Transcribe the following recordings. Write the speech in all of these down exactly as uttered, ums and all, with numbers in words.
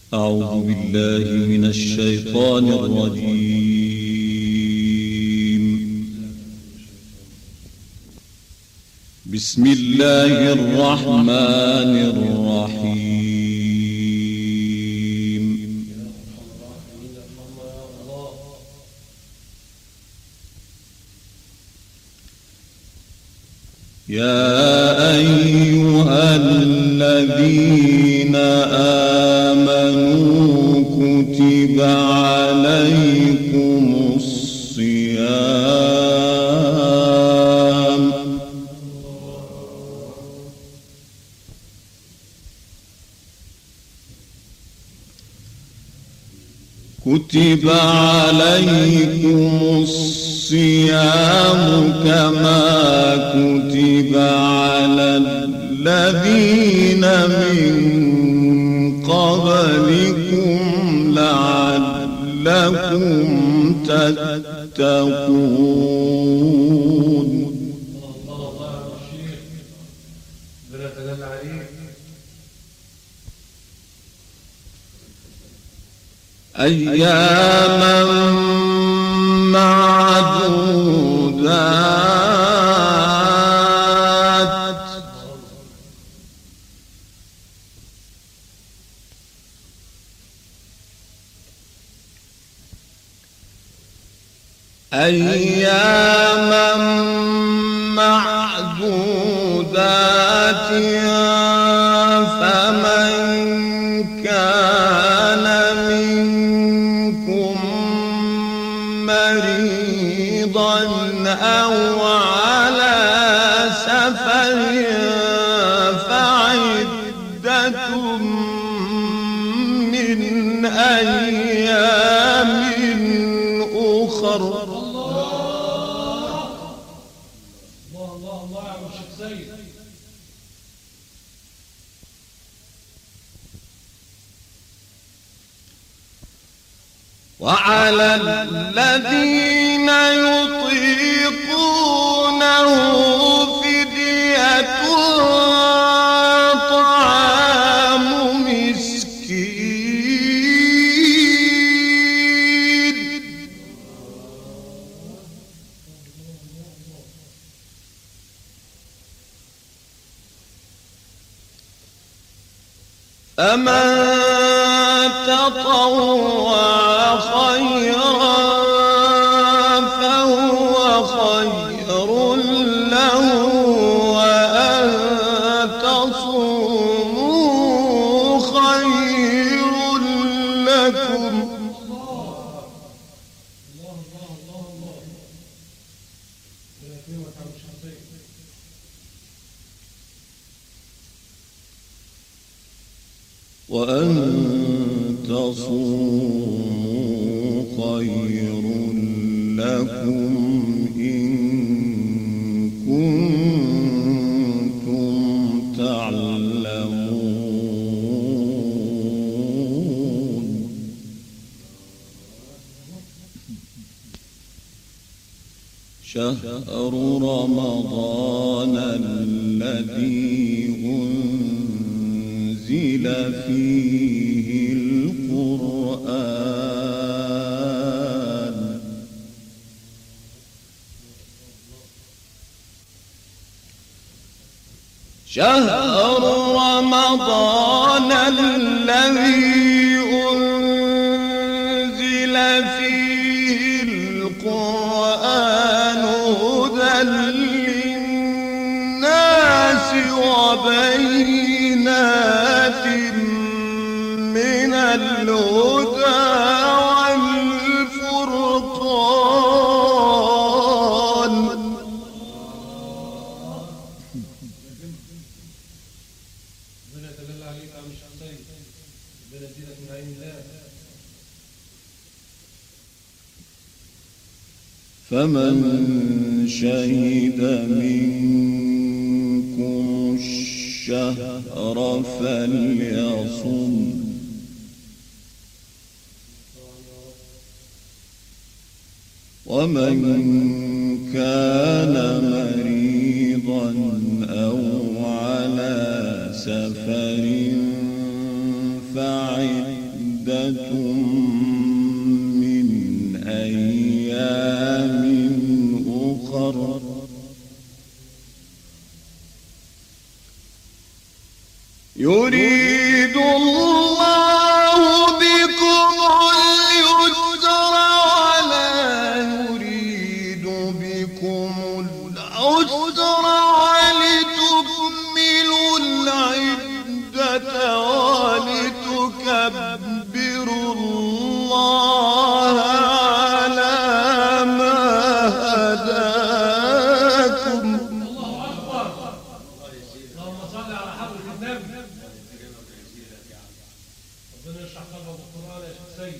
أعوذ بالله من الشيطان الرجيم. بسم الله الرحمن الرحيم. يا أيها الذين آمنوا كتب عليكم الصيام كتب عليكم الصيام كما كتب على الذين من قبلكم لعلكم تتقون. أياما معدودات أياما معدودات فمن كان منكم مريضا أو على سفر فعدة من أيام أخر. وعلى الذين يطيقونه فدية طعام مسكين فمن تطوع خيرا فهو خير له وأن تصوموا خير لكم. وأن تصوموا خير لكم إن كنتم تعلمون. شهر رمضان الذي أنزل فيه القرآن شهر رمضان الذي أنزل فيه القرآن هدى للناس وبينات من الهدى والفرقان. فمن شهد منكم الشهر فليصم ومن كان مريضا أو على سفر فعدة من أيام أخر يريد الله بكم اليسر ولا يريد بكم العسر ولتكملوا العدة ولتكبروا الله على ما هداكم. الله أكبر. اللهم صل على حضرة النبي. ربنا يشرح قلبه بالقرآن يا شيخ سيد.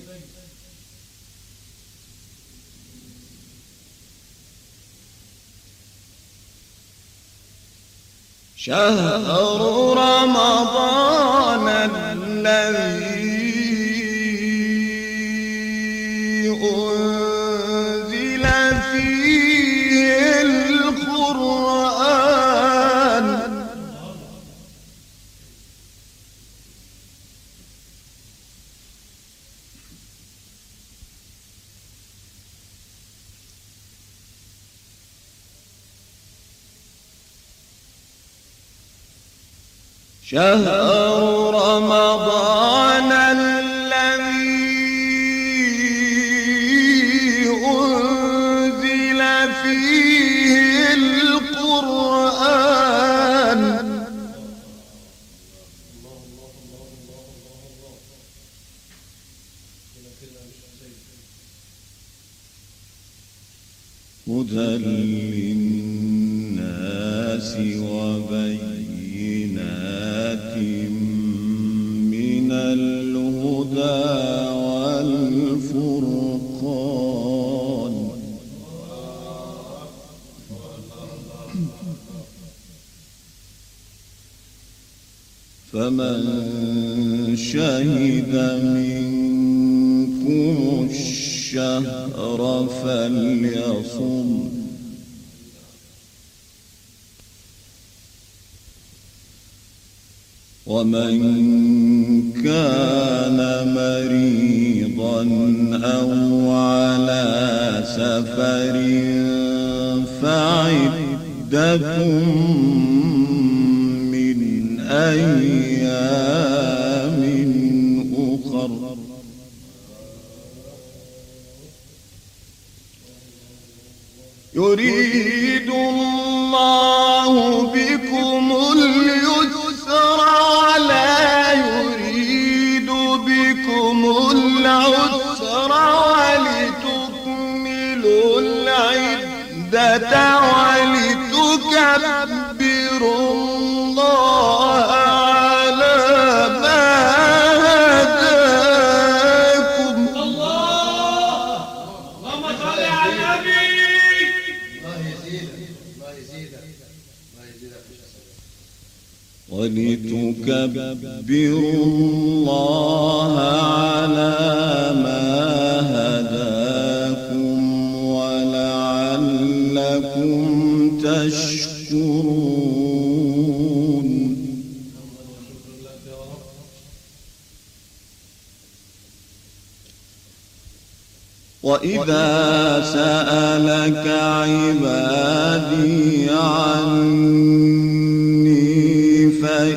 شهر رمضان الذي أنزل فيه القرآن شهر رمضان الذي أنزل فيه القرآن هدى للناس وبينات من الهدى والفرقان فمن شهد منكم الشهر فليصم ومن كان مريضا أو على سفر فعدة من أيام أخر يريد الله بكم اليسر ولا يريد بكم العسر ولتكملوا العدة ولتكبروا الله على ما هداكم. الله اللهم صل على النبي. الله يزيدك الله يزيدك الله يزيدك ولتكبروا الله على ما هداكم ولعلكم تشكرون. وإذا سألك عبادي عني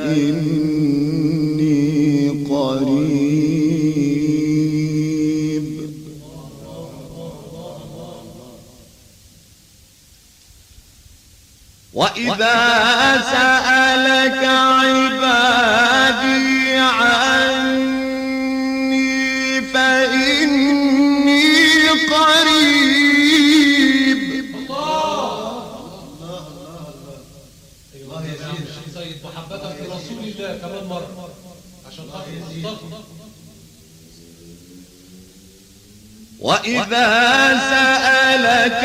فإني قريب وإذا سألك عبادي عني فإني قريب. الله يزيدك يا شيخ سيد محبتك لرسول الله كمان مرة عشان خاطر المصطفى. وإذا سألك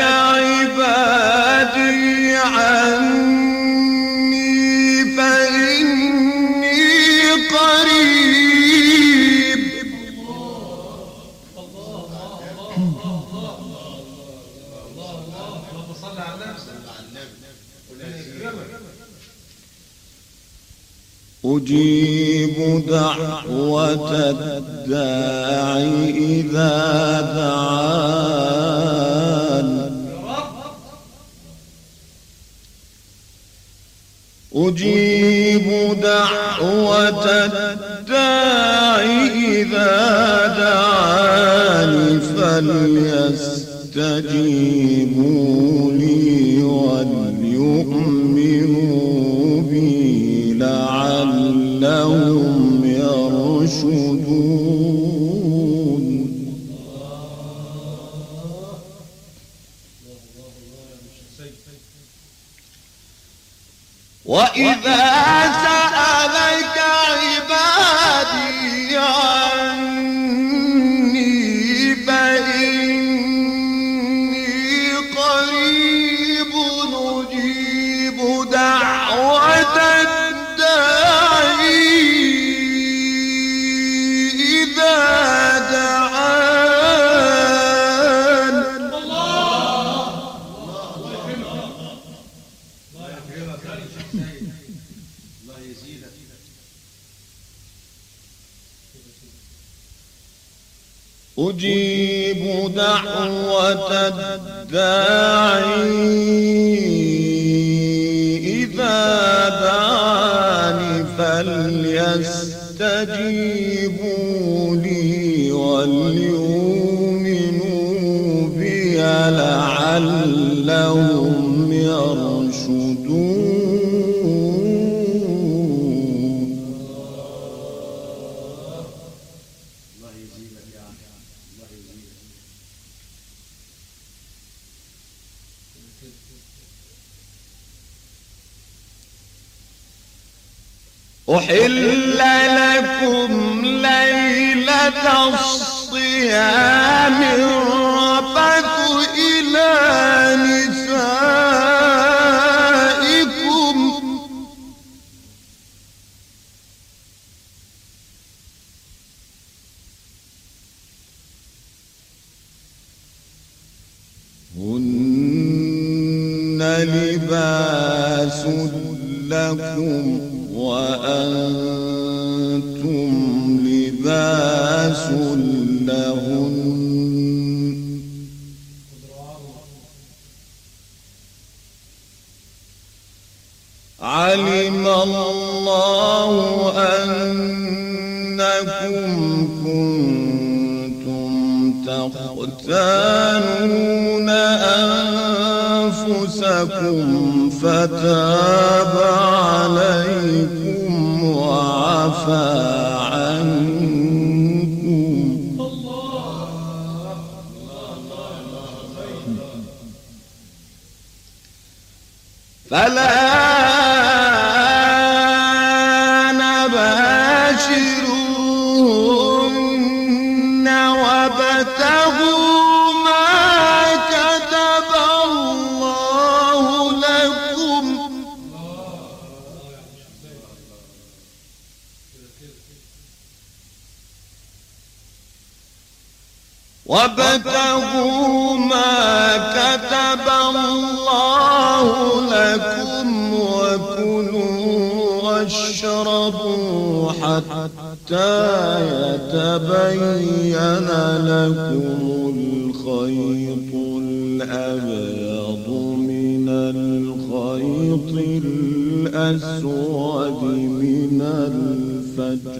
عبادي عني فإني قريب. اللهم صل على النبي. أجيب دعوة الداع إذا دعان أجيب دعوة الداع إذا دعان فليستجيبوا لي وليؤمنوا بي لعلهم يرشدون. وإذا سألك عبادي عني فإني قريب أجيب دعوة الداعي إذا دعان. الله يزيدك. أجيب دعوة الداعي إذا دعان فليستجيبوا لي وليؤمنوا بي لعلهم يرشدون. الله يزيدك يا أخي. الله يزيدك. أحل لكم ليلة الصيام الرفث إلى نسائكم هن لباس لكم وأنتم لباس لهن علم الله أنكم كنتم تختانون أنفسكم فتاب عليكم وعفى عنكم. فلا نباشروهن وابتغوا ما كتب الله لكم وابتغوا ما كتب الله لكم وكلوا واشربوا حتى يتبين لكم الخيط الأبيض من الخيط الأسود من الفجر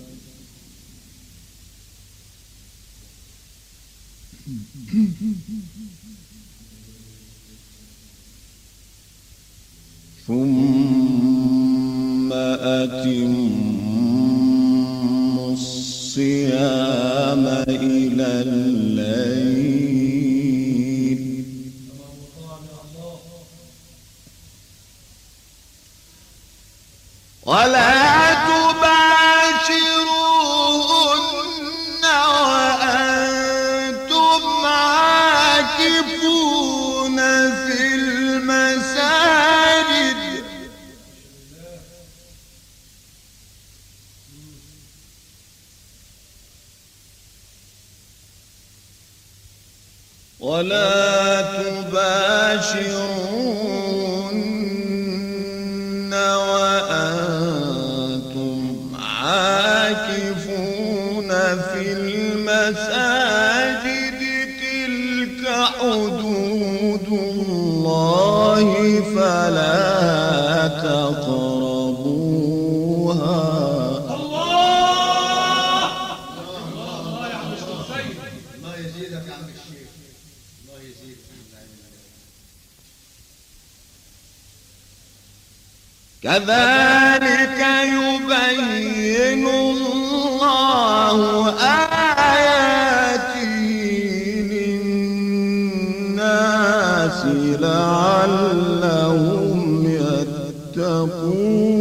ثم أتموا الصيام إلى الليل ولا تباشروهن وأنتم عاكفون في المساجد ولا تباشرون وأنتم تقربوها. الله الله يا عم الشيخ سيد. الله يزيدك يا عم الشيخ، الله يزيدك. كذلك يبين الله آياته للناس لعلهم يتقون.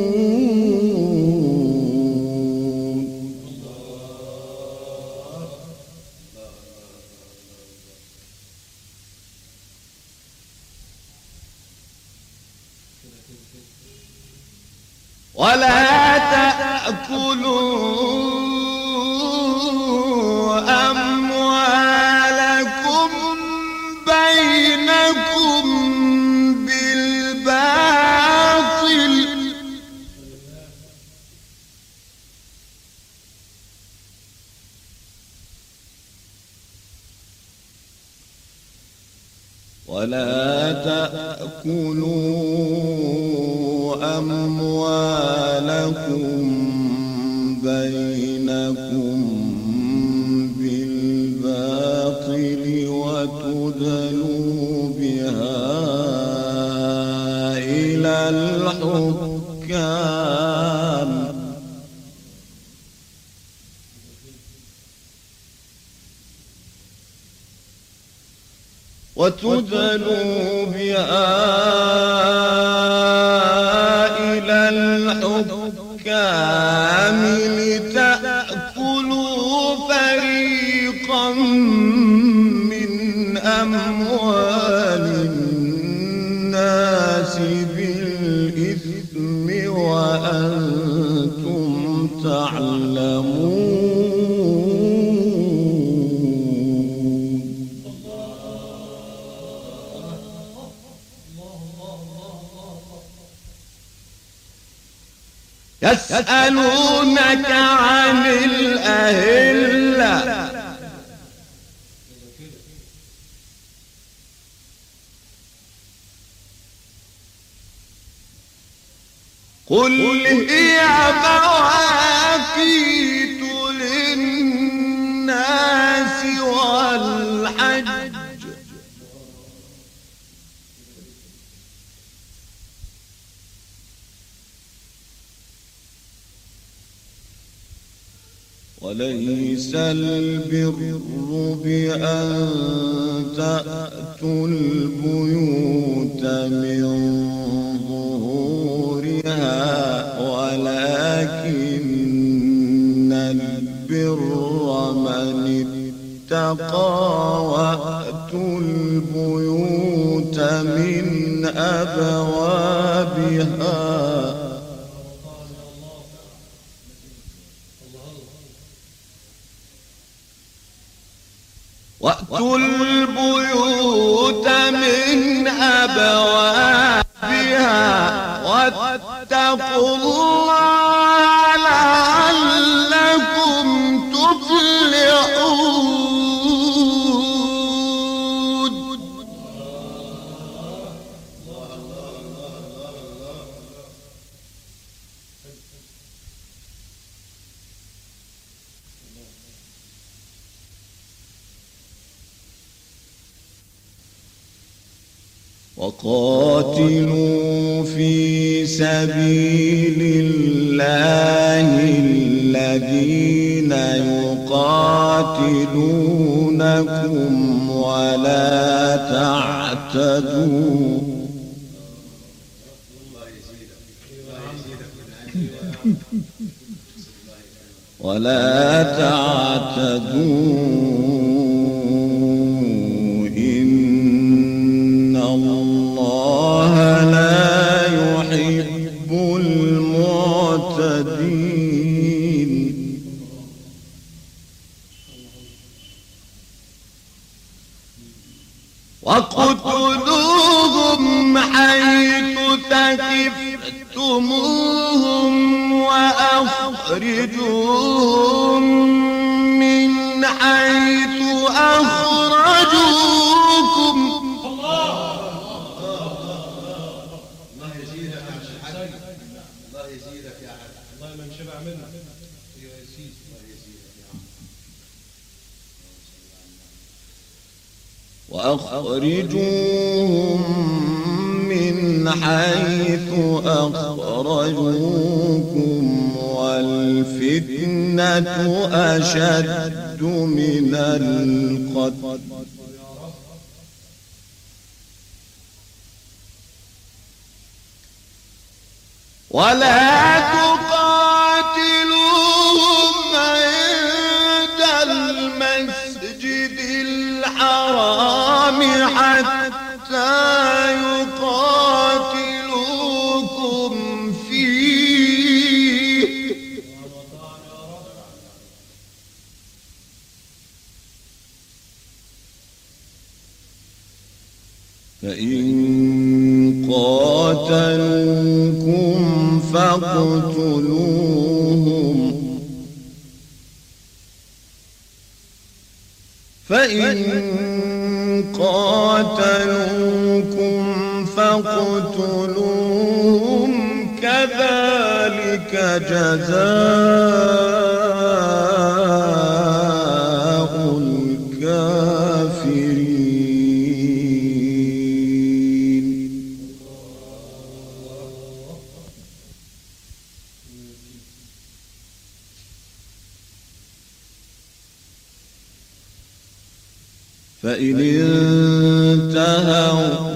ولا تأكلوا أموالكم بينكم بالباطل ولا تأكلوا أموالكم بينكم بالباطل وتدلوا بها إلى الحكام وتدلوا بها إلى الحكام لتأكلوا فريقا من أموال الناس بالإثم وأنتم تعلمون. يسألونك عن الأهلة قل هي مواقيت للناس والحج وليس البر بأن تأتوا البيوت من ظهورها ولكن البر من اتقى وأتوا البيوت من أبوابها وأتوا البيوت من أبوابها واتقوا الله لعلكم تفلحون. وقاتلوا في سبيل الله الذين يقاتلونكم ولا تعتدوا ولا تعتدوا إن الله لا يحب المعتدين. واقتلوهم حيث ثقفتموهم وأخرجوهم من حيث أخرجوكم الله يزيدك يا الله يزيدك يا حاج. والله من شبع منك يا سيدي. الله يزيدك يا عم. وأخرجوهم من حيث أخرجوكم والفتنة أشد من القتل ولا تقاتلوهم عند المسجد الحرام حتى يقاتلوكم فيه فإن قاتلوكم فاقتلوهم فإن قاتلوكم فاقتلوهم كذلك جزاء الكافرين. فإن انتهوا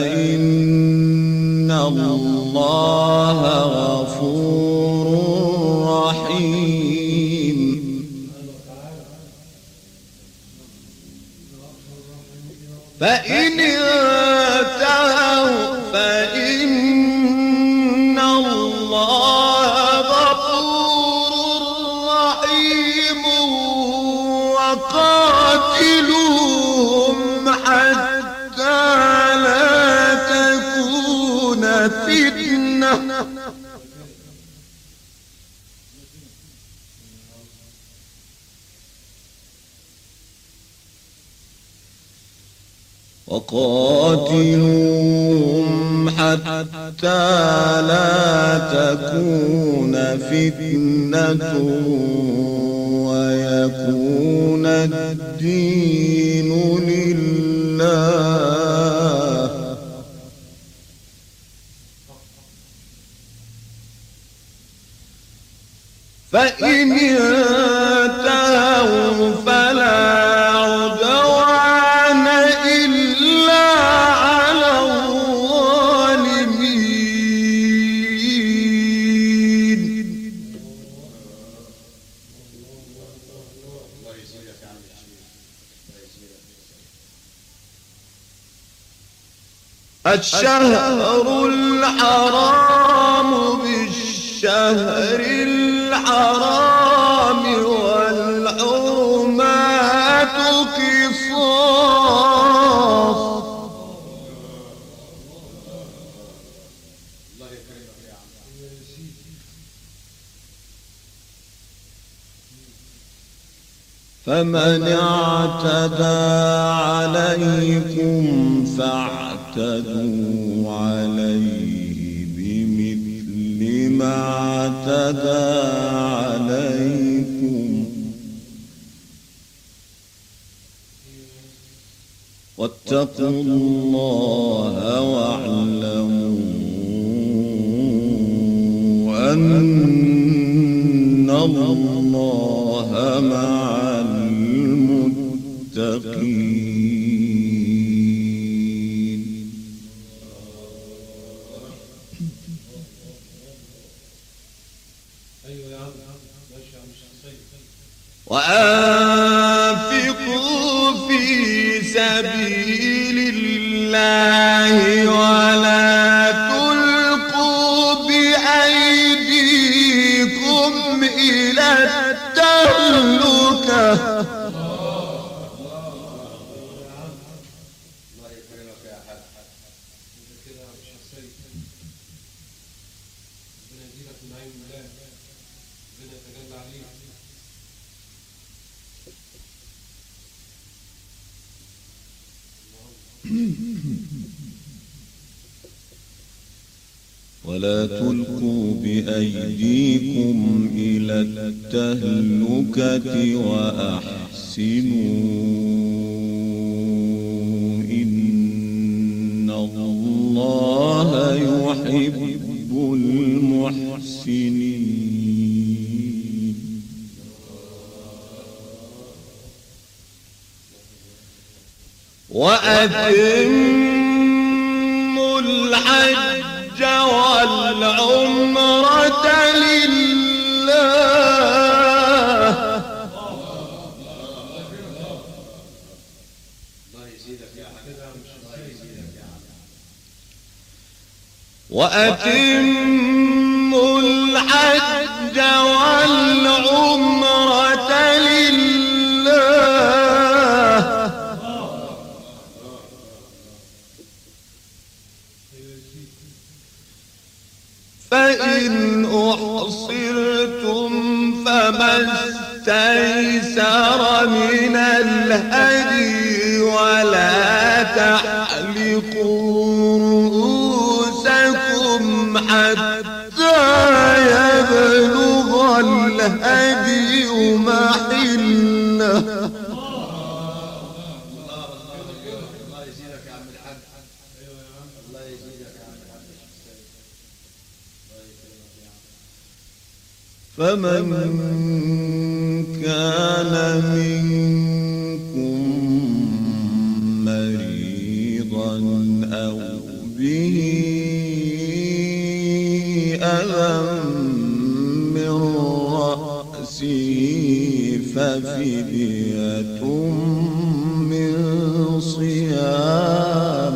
فإن الله غفور رحيم. فإن انتهوا فإن الله غفور رحيم. وقاتلوهم حتى لا تكون فتنة وقاتلوهم حتى لا تكون فتنة ويكون الدين لله. فإن انتهوا فلا عدوان إلا على الظالمين. الله يزيدك يا عم الشيخ. الله يزيدك. الشهر الحرام بالشهر الحرام والحرمات قصاص. الله يكرمك يا عم. فمن اعتدى عليكم فاعتدوا عليه بمثل ما اعتدى عليكم واتقوا الله واعلموا أن الله مع المتقين. ايوه يا عم ماشي يا عم الشيخ. وأنفقوا في سبيل الله ولا تلقوا بأيديكم إلى التهلكة. الله يكرمك يا حاج. كده يا عم الشيخ سيد. ربنا يزيدك من عين الله. ربنا يتجلى عليك. ولا تلقوا بأيديكم إلى التهلكة وأحسنوا إن الله يحب المحسنين. وأتموا الحج والعمرة لله. وأتموا الحج والعمرة لله. فإن أحصرتم فما استيسر من الهدي ولا تحلقوا رؤوسكم حتى يبلغ الهدي محله. فمن كان منكم مريضا أو به أذى من رأسه ففدية من صيام.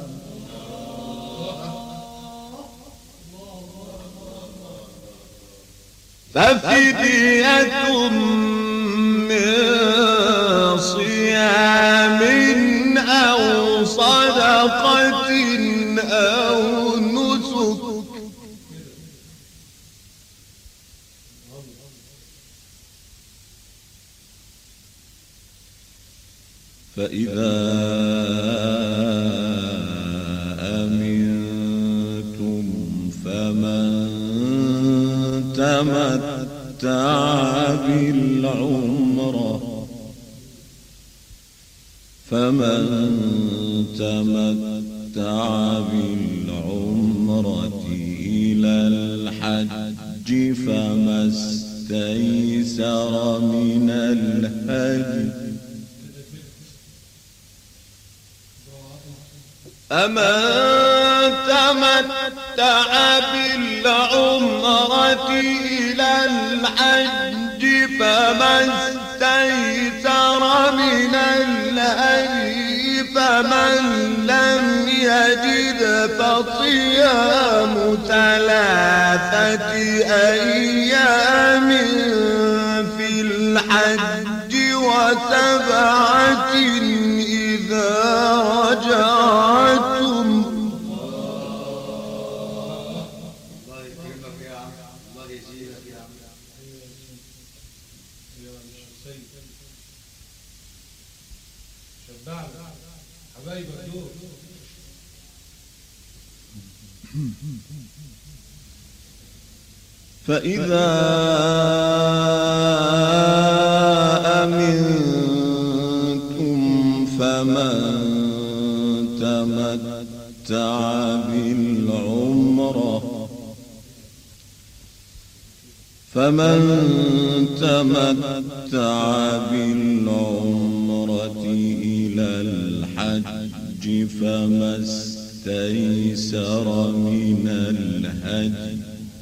ففدية من صيام أو صدقة أو نسك. فإذا أمنتم فمن تمتع بالعمرة فمن تمتع بالعمرة إلى الحج فما استيسر من الهدي. فمن تمتع بالعمرة إلى الحج فما استيسر من الهدي فمن لم يجد فصيام ثلاثة أيام في الحج وسبعة إذا رجعتم. فإذا أمنتم فمن تمتع بالعمرة فمن تمتع بالعمرة إلى الحج فما استيسر من الهدي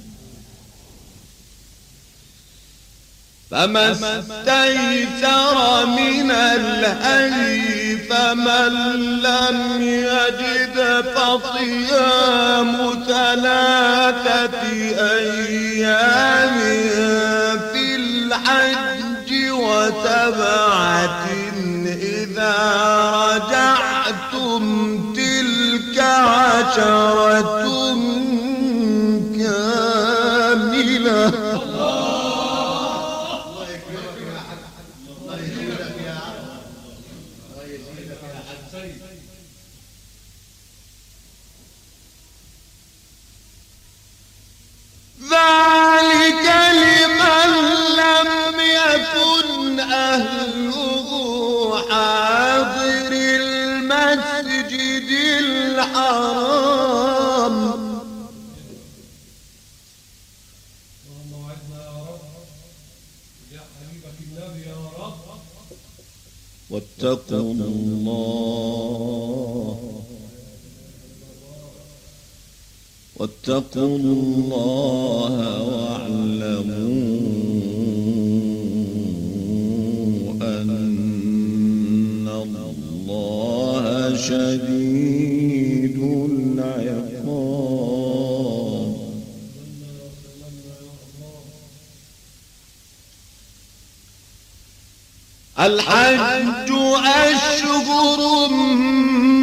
فما استيسر من الهدي فمن لم يجد فصيام ثلاثة أيام في الحج وسبعة إذا رجعتم تلك عشرة كاملة. واتقوا الله واتقوا الله واعلموا أن الله شديد العقاب. الحج أشهر